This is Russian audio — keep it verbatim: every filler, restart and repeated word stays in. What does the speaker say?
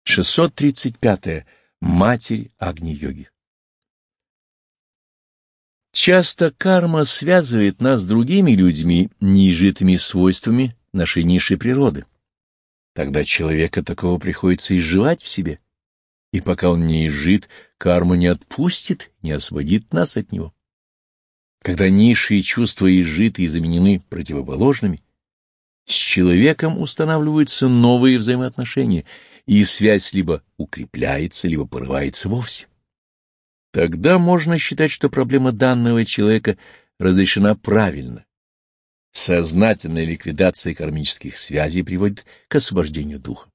шестьсот тридцать пятое. Матерь Агни-йоги. Часто карма связывает нас с другими людьми неизжитыми свойствами нашей низшей природы. Тогда человека такого приходится изживать в себе, и пока он не изжит, карма не отпустит, не освободит нас от него. Когда низшие чувства изжиты и заменены противоположными, с человеком устанавливаются новые взаимоотношения, и связь либо укрепляется, либо порывается вовсе. Тогда можно считать, что проблема данного человека разрешена правильно. Сознательная ликвидация кармических связей приводит к освобождению духа.